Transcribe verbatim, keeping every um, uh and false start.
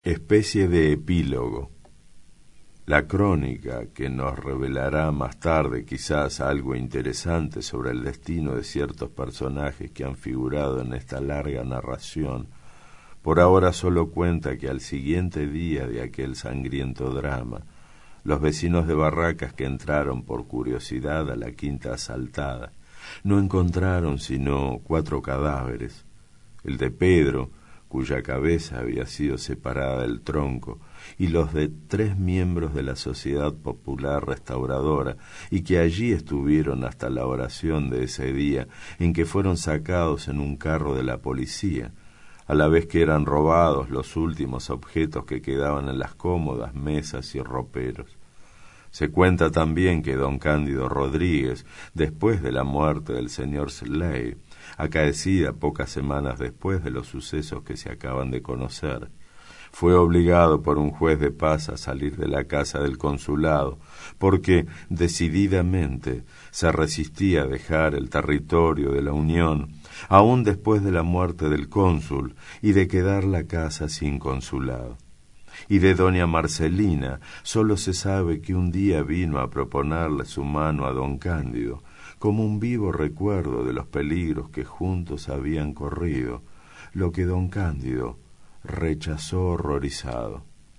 Especie de epílogo. La crónica, que nos revelará más tarde quizás algo interesante sobre el destino de ciertos personajes que han figurado en esta larga narración, por ahora solo cuenta que al siguiente día de aquel sangriento drama, los vecinos de Barracas que entraron por curiosidad a la quinta asaltada no encontraron sino cuatro cadáveres: el de Pedro, cuya cabeza había sido separada del tronco, y los de tres miembros de la Sociedad Popular Restauradora, y que allí estuvieron hasta la oración de ese día, en que fueron sacados en un carro de la policía, a la vez que eran robados los últimos objetos que quedaban en las cómodas, mesas y roperos. Se cuenta también que don Cándido Rodríguez, después de la muerte del señor Slade, acaecida pocas semanas después de los sucesos que se acaban de conocer, fue obligado por un juez de paz a salir de la casa del consulado, porque decididamente se resistía a dejar el territorio de la Unión, aún después de la muerte del cónsul, y de quedar la casa sin consulado. Y de doña Marcelina sólo se sabe que un día vino a proponerle su mano a don Cándido, como un vivo recuerdo de los peligros que juntos habían corrido, lo que don Cándido rechazó horrorizado.